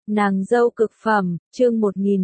Nàng dâu cực phẩm, chương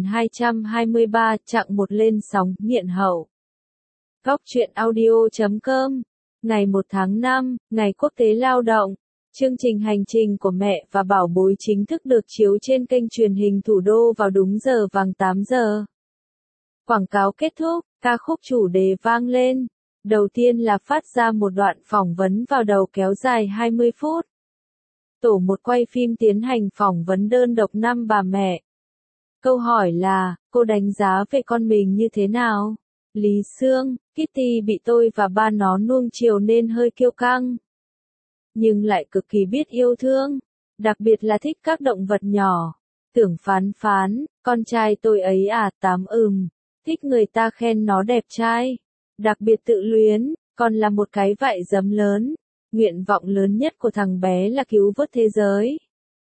1223, chặng một lên sóng, nghiện hậu. Góc truyện audio.com, ngày 1 tháng 5, ngày quốc tế lao động. Chương trình hành trình của mẹ và bảo bối chính thức được chiếu trên kênh truyền hình Thủ đô vào đúng giờ vàng 8 giờ. Quảng cáo kết thúc, ca khúc chủ đề vang lên. Đầu tiên là phát ra một đoạn phỏng vấn vào đầu kéo dài 20 phút. Tổ một quay phim tiến hành phỏng vấn đơn độc 5 bà mẹ. Câu hỏi là, cô đánh giá về con mình như thế nào? Lý Sương, Kitty bị tôi và ba nó nuông chiều nên hơi kiêu căng. Nhưng lại cực kỳ biết yêu thương. Đặc biệt là thích các động vật nhỏ. Tưởng Phán Phán, con trai tôi ấy à, thích người ta khen nó đẹp trai. Đặc biệt tự luyến, còn là một cái vại giấm lớn. Nguyện vọng lớn nhất của thằng bé là cứu vớt thế giới.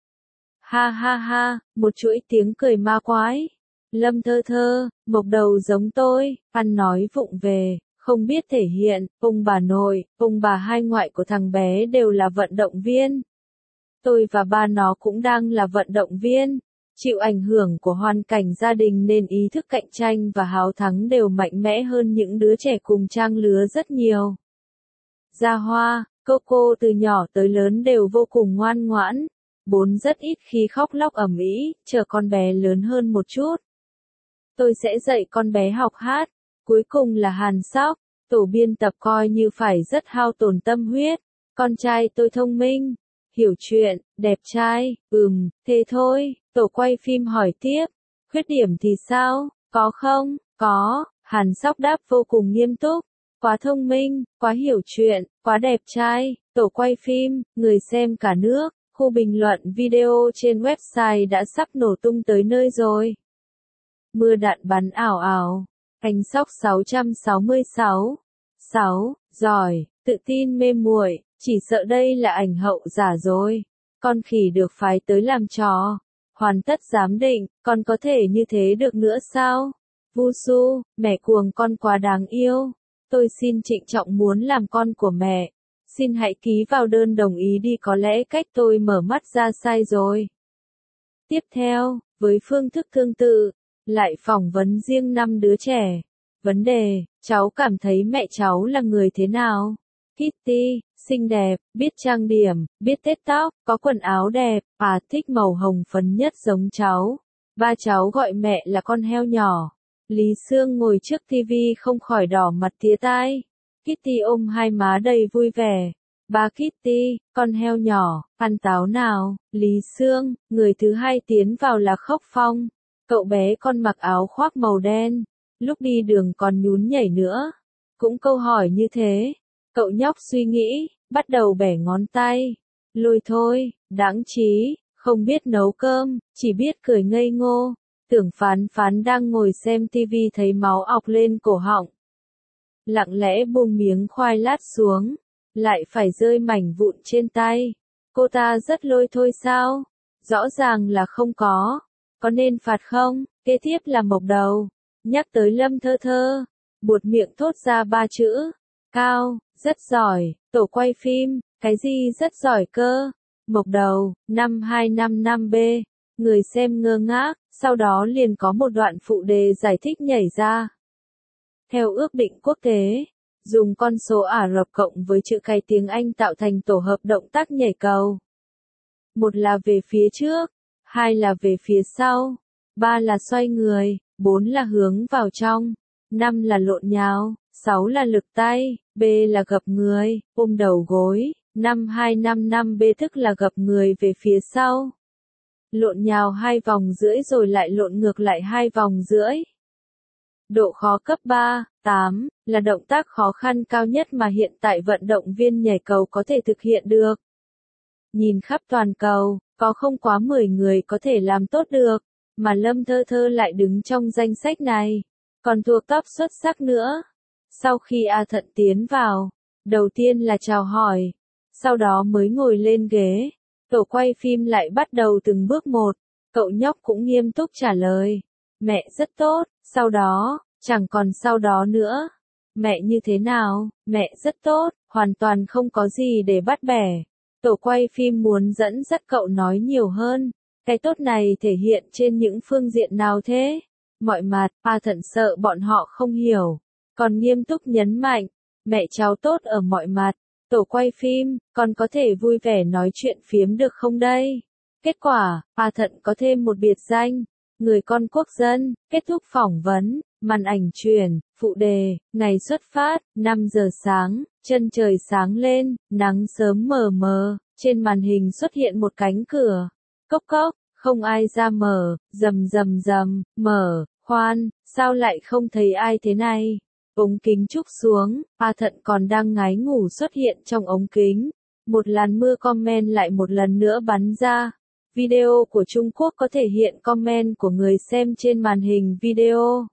Ha ha ha, một chuỗi tiếng cười ma quái. Lâm Thơ Thơ, mộc đầu giống tôi, ăn nói vụng về, không biết thể hiện, ông bà nội, ông bà hai ngoại của thằng bé đều là vận động viên. Tôi và ba nó cũng đang là vận động viên. Chịu ảnh hưởng của hoàn cảnh gia đình nên ý thức cạnh tranh và háo thắng đều mạnh mẽ hơn những đứa trẻ cùng trang lứa rất nhiều. Gia Hoa, Coco từ nhỏ tới lớn đều vô cùng ngoan ngoãn. Bốn rất ít khi khóc lóc ầm ĩ, chờ con bé lớn hơn một chút. Tôi sẽ dạy con bé học hát. Cuối cùng là Hàn Sóc, tổ biên tập coi như phải rất hao tổn tâm huyết. Con trai tôi thông minh, hiểu chuyện, đẹp trai, thế thôi. Tổ quay phim hỏi tiếp, khuyết điểm thì sao, có không? Có, Hàn Sóc đáp vô cùng nghiêm túc. Quá thông minh, quá hiểu chuyện, quá đẹp trai. Tổ quay phim, người xem cả nước, khu bình luận video trên website đã sắp nổ tung tới nơi rồi. Mưa đạn bắn ảo ảo. Anh Sóc 666. 6. Giỏi, tự tin mê muội, chỉ sợ đây là ảnh hậu giả rồi. Con khỉ được phái tới làm trò. Hoàn tất giám định, con có thể như thế được nữa sao? Vu Su, mẹ cuồng con quá đáng yêu. Tôi xin trịnh trọng muốn làm con của mẹ. Xin hãy ký vào đơn đồng ý đi, có lẽ cách tôi mở mắt ra sai rồi. Tiếp theo, với phương thức tương tự, lại phỏng vấn riêng 5 đứa trẻ. Vấn đề, cháu cảm thấy mẹ cháu là người thế nào? Kitty, xinh đẹp, biết trang điểm, biết tết tóc, có quần áo đẹp, thích màu hồng phấn nhất giống cháu. Ba cháu gọi mẹ là con heo nhỏ. Lý Sương ngồi trước tivi không khỏi đỏ mặt tía tai. Kitty ôm hai má đầy vui vẻ. Ba Kitty, con heo nhỏ, ăn táo nào? Lý Sương, người thứ hai tiến vào là Khốc Phong. Cậu bé con mặc áo khoác màu đen. Lúc đi đường còn nhún nhảy nữa. Cũng câu hỏi như thế. Cậu nhóc suy nghĩ, bắt đầu bẻ ngón tay. Lôi thôi, đáng trí, không biết nấu cơm, chỉ biết cười ngây ngô. Tưởng Phán Phán đang ngồi xem tivi thấy máu ọc lên cổ họng. Lặng lẽ buông miếng khoai lát xuống, lại phải rơi mảnh vụn trên tay. Cô ta rất lôi thôi sao? Rõ ràng là không có. Có nên phạt không? Kế tiếp là mộc đầu. Nhắc tới Lâm Thơ Thơ, buột miệng thốt ra 3 chữ. Cao, rất giỏi, tổ quay phim, cái gì rất giỏi cơ? Mộc đầu, 5255B. Người xem ngơ ngác, sau đó liền có một đoạn phụ đề giải thích nhảy ra. Theo ước định quốc tế, dùng con số Ả Rập cộng với chữ cái tiếng Anh tạo thành tổ hợp động tác nhảy cầu. 1 là về phía trước, 2 là về phía sau, 3 là xoay người, 4 là hướng vào trong, 5 là lộn nhào, 6 là lực tay, B là gập người, ôm đầu gối, 5255B tức là gập người về phía sau. Lộn nhào 2 vòng rưỡi rồi lại lộn ngược lại 2 vòng rưỡi. Độ khó cấp 3, 8, là động tác khó khăn cao nhất mà hiện tại vận động viên nhảy cầu có thể thực hiện được. Nhìn khắp toàn cầu, có không quá 10 người có thể làm tốt được, mà Lâm Thơ Thơ lại đứng trong danh sách này, còn thuộc top xuất sắc nữa. Sau khi A Thận tiến vào, đầu tiên là chào hỏi, sau đó mới ngồi lên ghế. Tổ quay phim lại bắt đầu từng bước một, cậu nhóc cũng nghiêm túc trả lời. Mẹ rất tốt, sau đó, chẳng còn sau đó nữa. Mẹ như thế nào? Mẹ rất tốt, hoàn toàn không có gì để bắt bẻ. Tổ quay phim muốn dẫn dắt cậu nói nhiều hơn. Cái tốt này thể hiện trên những phương diện nào thế? Mọi mặt, A Thận sợ bọn họ không hiểu. Còn nghiêm túc nhấn mạnh, mẹ cháu tốt ở mọi mặt. Tổ quay phim, còn có thể vui vẻ nói chuyện phiếm được không đây? Kết quả, A Thận có thêm một biệt danh, người con quốc dân. Kết thúc phỏng vấn, màn ảnh truyền, phụ đề, ngày xuất phát, 5 giờ sáng, chân trời sáng lên, nắng sớm mờ mờ, trên màn hình xuất hiện một cánh cửa. Cốc cốc, không ai ra mở, rầm rầm rầm, mở, khoan, sao lại không thấy ai thế này? Ống kính trúc xuống, A Thận còn đang ngái ngủ xuất hiện trong ống kính. Một làn mưa comment lại một lần nữa bắn ra. Video của Trung Quốc có thể hiện comment của người xem trên màn hình video.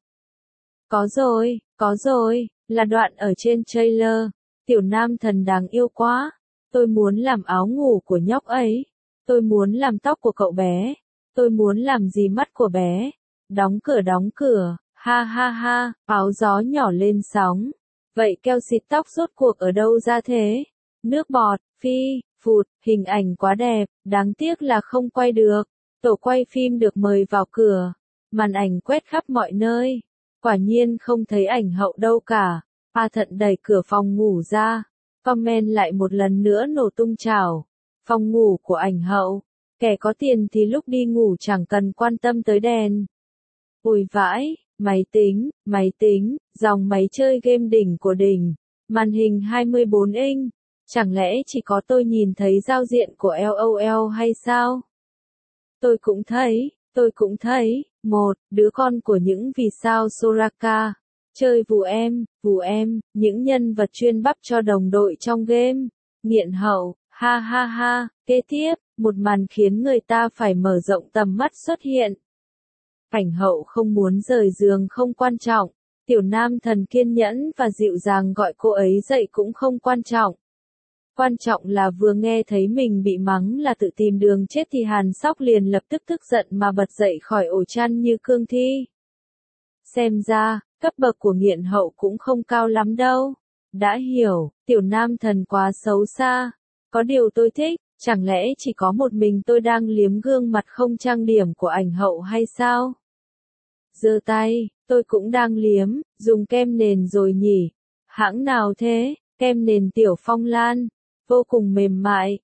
Có rồi, là đoạn ở trên trailer. Tiểu nam thần đáng yêu quá. Tôi muốn làm áo ngủ của nhóc ấy. Tôi muốn làm tóc của cậu bé. Tôi muốn làm gì mắt của bé. Đóng cửa. Ha ha ha, áo gió nhỏ lên sóng. Vậy keo xịt tóc rốt cuộc ở đâu ra thế? Nước bọt, phụt, hình ảnh quá đẹp, đáng tiếc là không quay được. Tổ quay phim được mời vào cửa. Màn ảnh quét khắp mọi nơi. Quả nhiên không thấy ảnh hậu đâu cả. A Thận đẩy cửa phòng ngủ ra. Comment lại một lần nữa nổ tung trào. Phòng ngủ của ảnh hậu. Kẻ có tiền thì lúc đi ngủ chẳng cần quan tâm tới đèn. Ôi vãi, máy tính, dòng máy chơi game đỉnh của đỉnh. Màn hình 24 inch. Chẳng lẽ chỉ có tôi nhìn thấy giao diện của LOL hay sao? Tôi cũng thấy, một đứa con của những vì sao Soraka. Chơi vù em, những nhân vật chuyên bắp cho đồng đội trong game. Nghiện hậu, ha ha ha, kế tiếp, một màn khiến người ta phải mở rộng tầm mắt xuất hiện. Ảnh hậu không muốn rời giường không quan trọng. Tiểu nam thần kiên nhẫn và dịu dàng gọi cô ấy dậy cũng không quan trọng. Quan trọng là vừa nghe thấy mình bị mắng là tự tìm đường chết thì Hàn Sóc liền lập tức tức giận mà bật dậy khỏi ổ chăn như cương thi. Xem ra, cấp bậc của nghiện hậu cũng không cao lắm đâu. Đã hiểu, tiểu nam thần quá xấu xa. Có điều tôi thích, chẳng lẽ chỉ có một mình tôi đang liếm gương mặt không trang điểm của ảnh hậu hay sao? Giơ tay, tôi cũng đang liếm, dùng kem nền rồi nhỉ? Hãng nào thế? Kem nền Tiểu Phong Lan. Vô cùng mềm mại,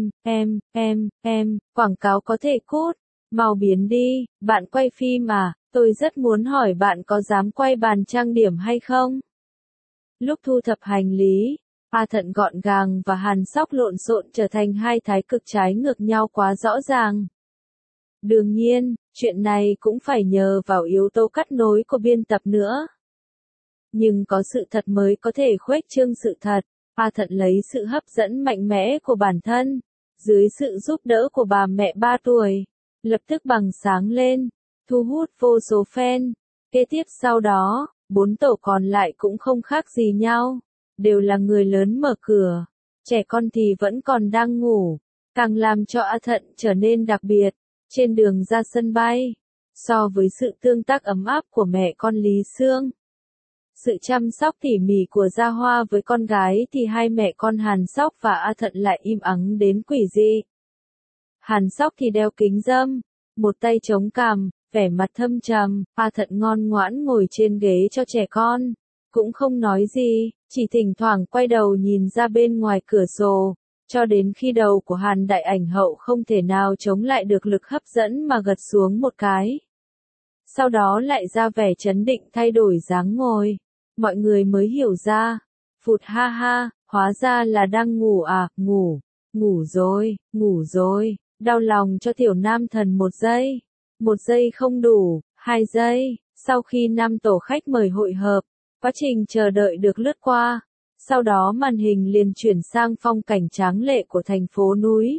quảng cáo có thể cút. Mau biến đi, bạn quay phim à? Tôi rất muốn hỏi bạn có dám quay bàn trang điểm hay không? Lúc thu thập hành lý, A Thận gọn gàng và Hàn Sóc lộn xộn trở thành hai thái cực trái ngược nhau quá rõ ràng. Đương nhiên, chuyện này cũng phải nhờ vào yếu tố cắt nối của biên tập nữa. Nhưng có sự thật mới có thể khuếch trương sự thật. A Thận lấy sự hấp dẫn mạnh mẽ của bản thân, dưới sự giúp đỡ của bà mẹ 3 tuổi, lập tức bằng sáng lên, thu hút vô số fan. Kế tiếp sau đó, 4 tổ còn lại cũng không khác gì nhau, đều là người lớn mở cửa, trẻ con thì vẫn còn đang ngủ, càng làm cho A Thận trở nên đặc biệt. Trên đường ra sân bay, so với sự tương tác ấm áp của mẹ con Lý Sương, sự chăm sóc tỉ mỉ của Gia Hoa với con gái thì hai mẹ con Hàn Sóc và A Thận lại im ắng đến quỷ dị. Hàn Sóc thì đeo kính râm, một tay chống cằm, vẻ mặt thâm trầm, A Thận ngoan ngoãn ngồi trên ghế cho trẻ con, cũng không nói gì, chỉ thỉnh thoảng quay đầu nhìn ra bên ngoài cửa sổ, cho đến khi đầu của Hàn Đại Ảnh Hậu không thể nào chống lại được lực hấp dẫn mà gật xuống một cái. Sau đó lại ra vẻ trấn định thay đổi dáng ngồi. Mọi người mới hiểu ra. Phụt ha ha, hóa ra là đang ngủ à, ngủ rồi. Đau lòng cho tiểu nam thần 1 giây. 1 giây không đủ, 2 giây. Sau khi 5 tổ khách mời hội hợp, quá trình chờ đợi được lướt qua. Sau đó màn hình liền chuyển sang phong cảnh tráng lệ của thành phố núi.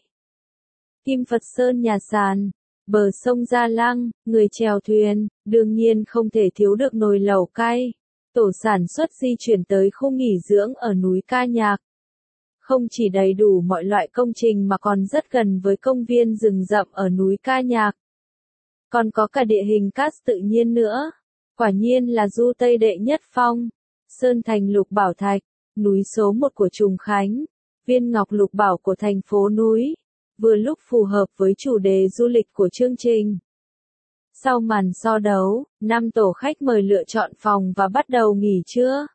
Kim Phật Sơn nhà sàn, bờ sông Gia Lăng, người chèo thuyền, đương nhiên không thể thiếu được nồi lẩu cay. Tổ sản xuất di chuyển tới khu nghỉ dưỡng ở núi Ca Nhạc. Không chỉ đầy đủ mọi loại công trình mà còn rất gần với công viên rừng rậm ở núi Ca Nhạc. Còn có cả địa hình cát tự nhiên nữa. Quả nhiên là du Tây đệ nhất phong. Sơn Thành Lục Bảo Thạch, núi số 1 của Trùng Khánh, viên ngọc lục bảo của thành phố núi. vừa lúc phù hợp với chủ đề du lịch của chương trình. Sau màn so đấu, 5 tổ khách mời lựa chọn phòng và bắt đầu nghỉ trưa.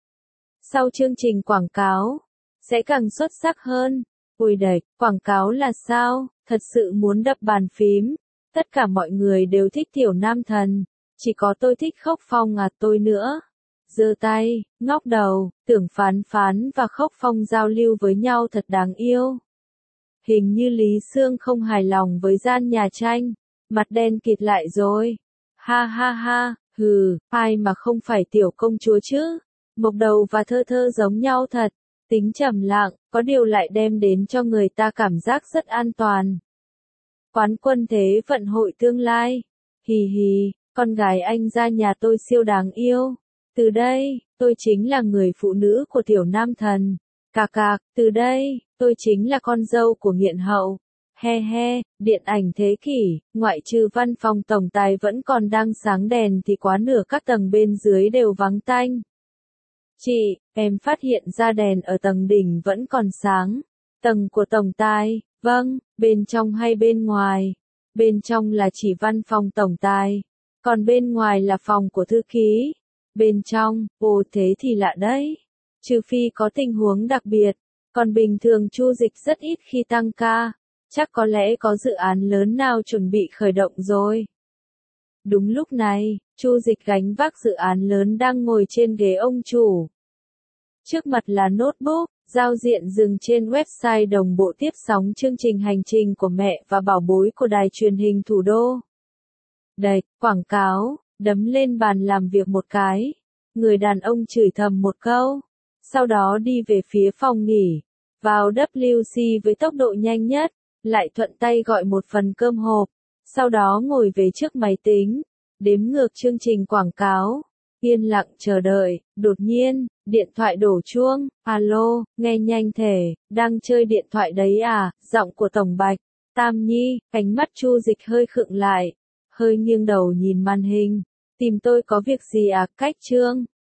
Sau chương trình quảng cáo, sẽ càng xuất sắc hơn. Ui đẩy, quảng cáo là sao? Thật sự muốn đập bàn phím. Tất cả mọi người đều thích Tiểu Nam Thần. Chỉ có tôi thích Khốc Phong à, tôi nữa. Giơ tay, ngóc đầu, tưởng Phán Phán và Khốc Phong giao lưu với nhau thật đáng yêu. Hình như Lý Sương không hài lòng với gian nhà tranh. Mặt đen kịt lại rồi. Ha ha ha, hừ, ai mà không phải tiểu công chúa chứ. Mộc Đầu và Thơ Thơ giống nhau thật. Tính trầm lặng, có điều lại đem đến cho người ta cảm giác rất an toàn. Quán quân thế vận hội tương lai. Hì hì, con gái anh ra nhà tôi siêu đáng yêu. Từ đây, tôi chính là người phụ nữ của Tiểu Nam Thần. Cạc cạc, từ đây, tôi chính là con dâu của nghiện hậu. He he, điện ảnh thế kỷ, ngoại trừ văn phòng tổng tài vẫn còn đang sáng đèn thì quá nửa các tầng bên dưới đều vắng tanh. Chị, em phát hiện ra đèn ở tầng đỉnh vẫn còn sáng. Tầng của tổng tài, vâng, bên trong hay bên ngoài? Bên trong là chỉ văn phòng tổng tài, còn bên ngoài là phòng của thư ký. Bên trong, ồ thế thì lạ đấy. Trừ phi có tình huống đặc biệt, còn bình thường Chu Dịch rất ít khi tăng ca. Chắc có lẽ có dự án lớn nào chuẩn bị khởi động rồi. Đúng lúc này, Chu Dịch gánh vác dự án lớn đang ngồi trên ghế ông chủ. Trước mặt là notebook, giao diện dừng trên website đồng bộ tiếp sóng chương trình hành trình của mẹ và bảo bối của đài truyền hình thủ đô. Đây, quảng cáo, đấm lên bàn làm việc một cái. Người đàn ông chửi thầm một câu. Sau đó đi về phía phòng nghỉ. Vào WC với tốc độ nhanh nhất. Lại thuận tay gọi một phần cơm hộp. Sau đó ngồi về trước máy tính. Đếm ngược chương trình quảng cáo. Yên lặng chờ đợi. Đột nhiên, điện thoại đổ chuông. Alo, nghe nhanh thể. Đang chơi điện thoại đấy à? Giọng của Tổng Bạch. Tam Nhi, ánh mắt Chu Dịch hơi khựng lại. Hơi nghiêng đầu nhìn màn hình. Tìm tôi có việc gì à? Cách Trương.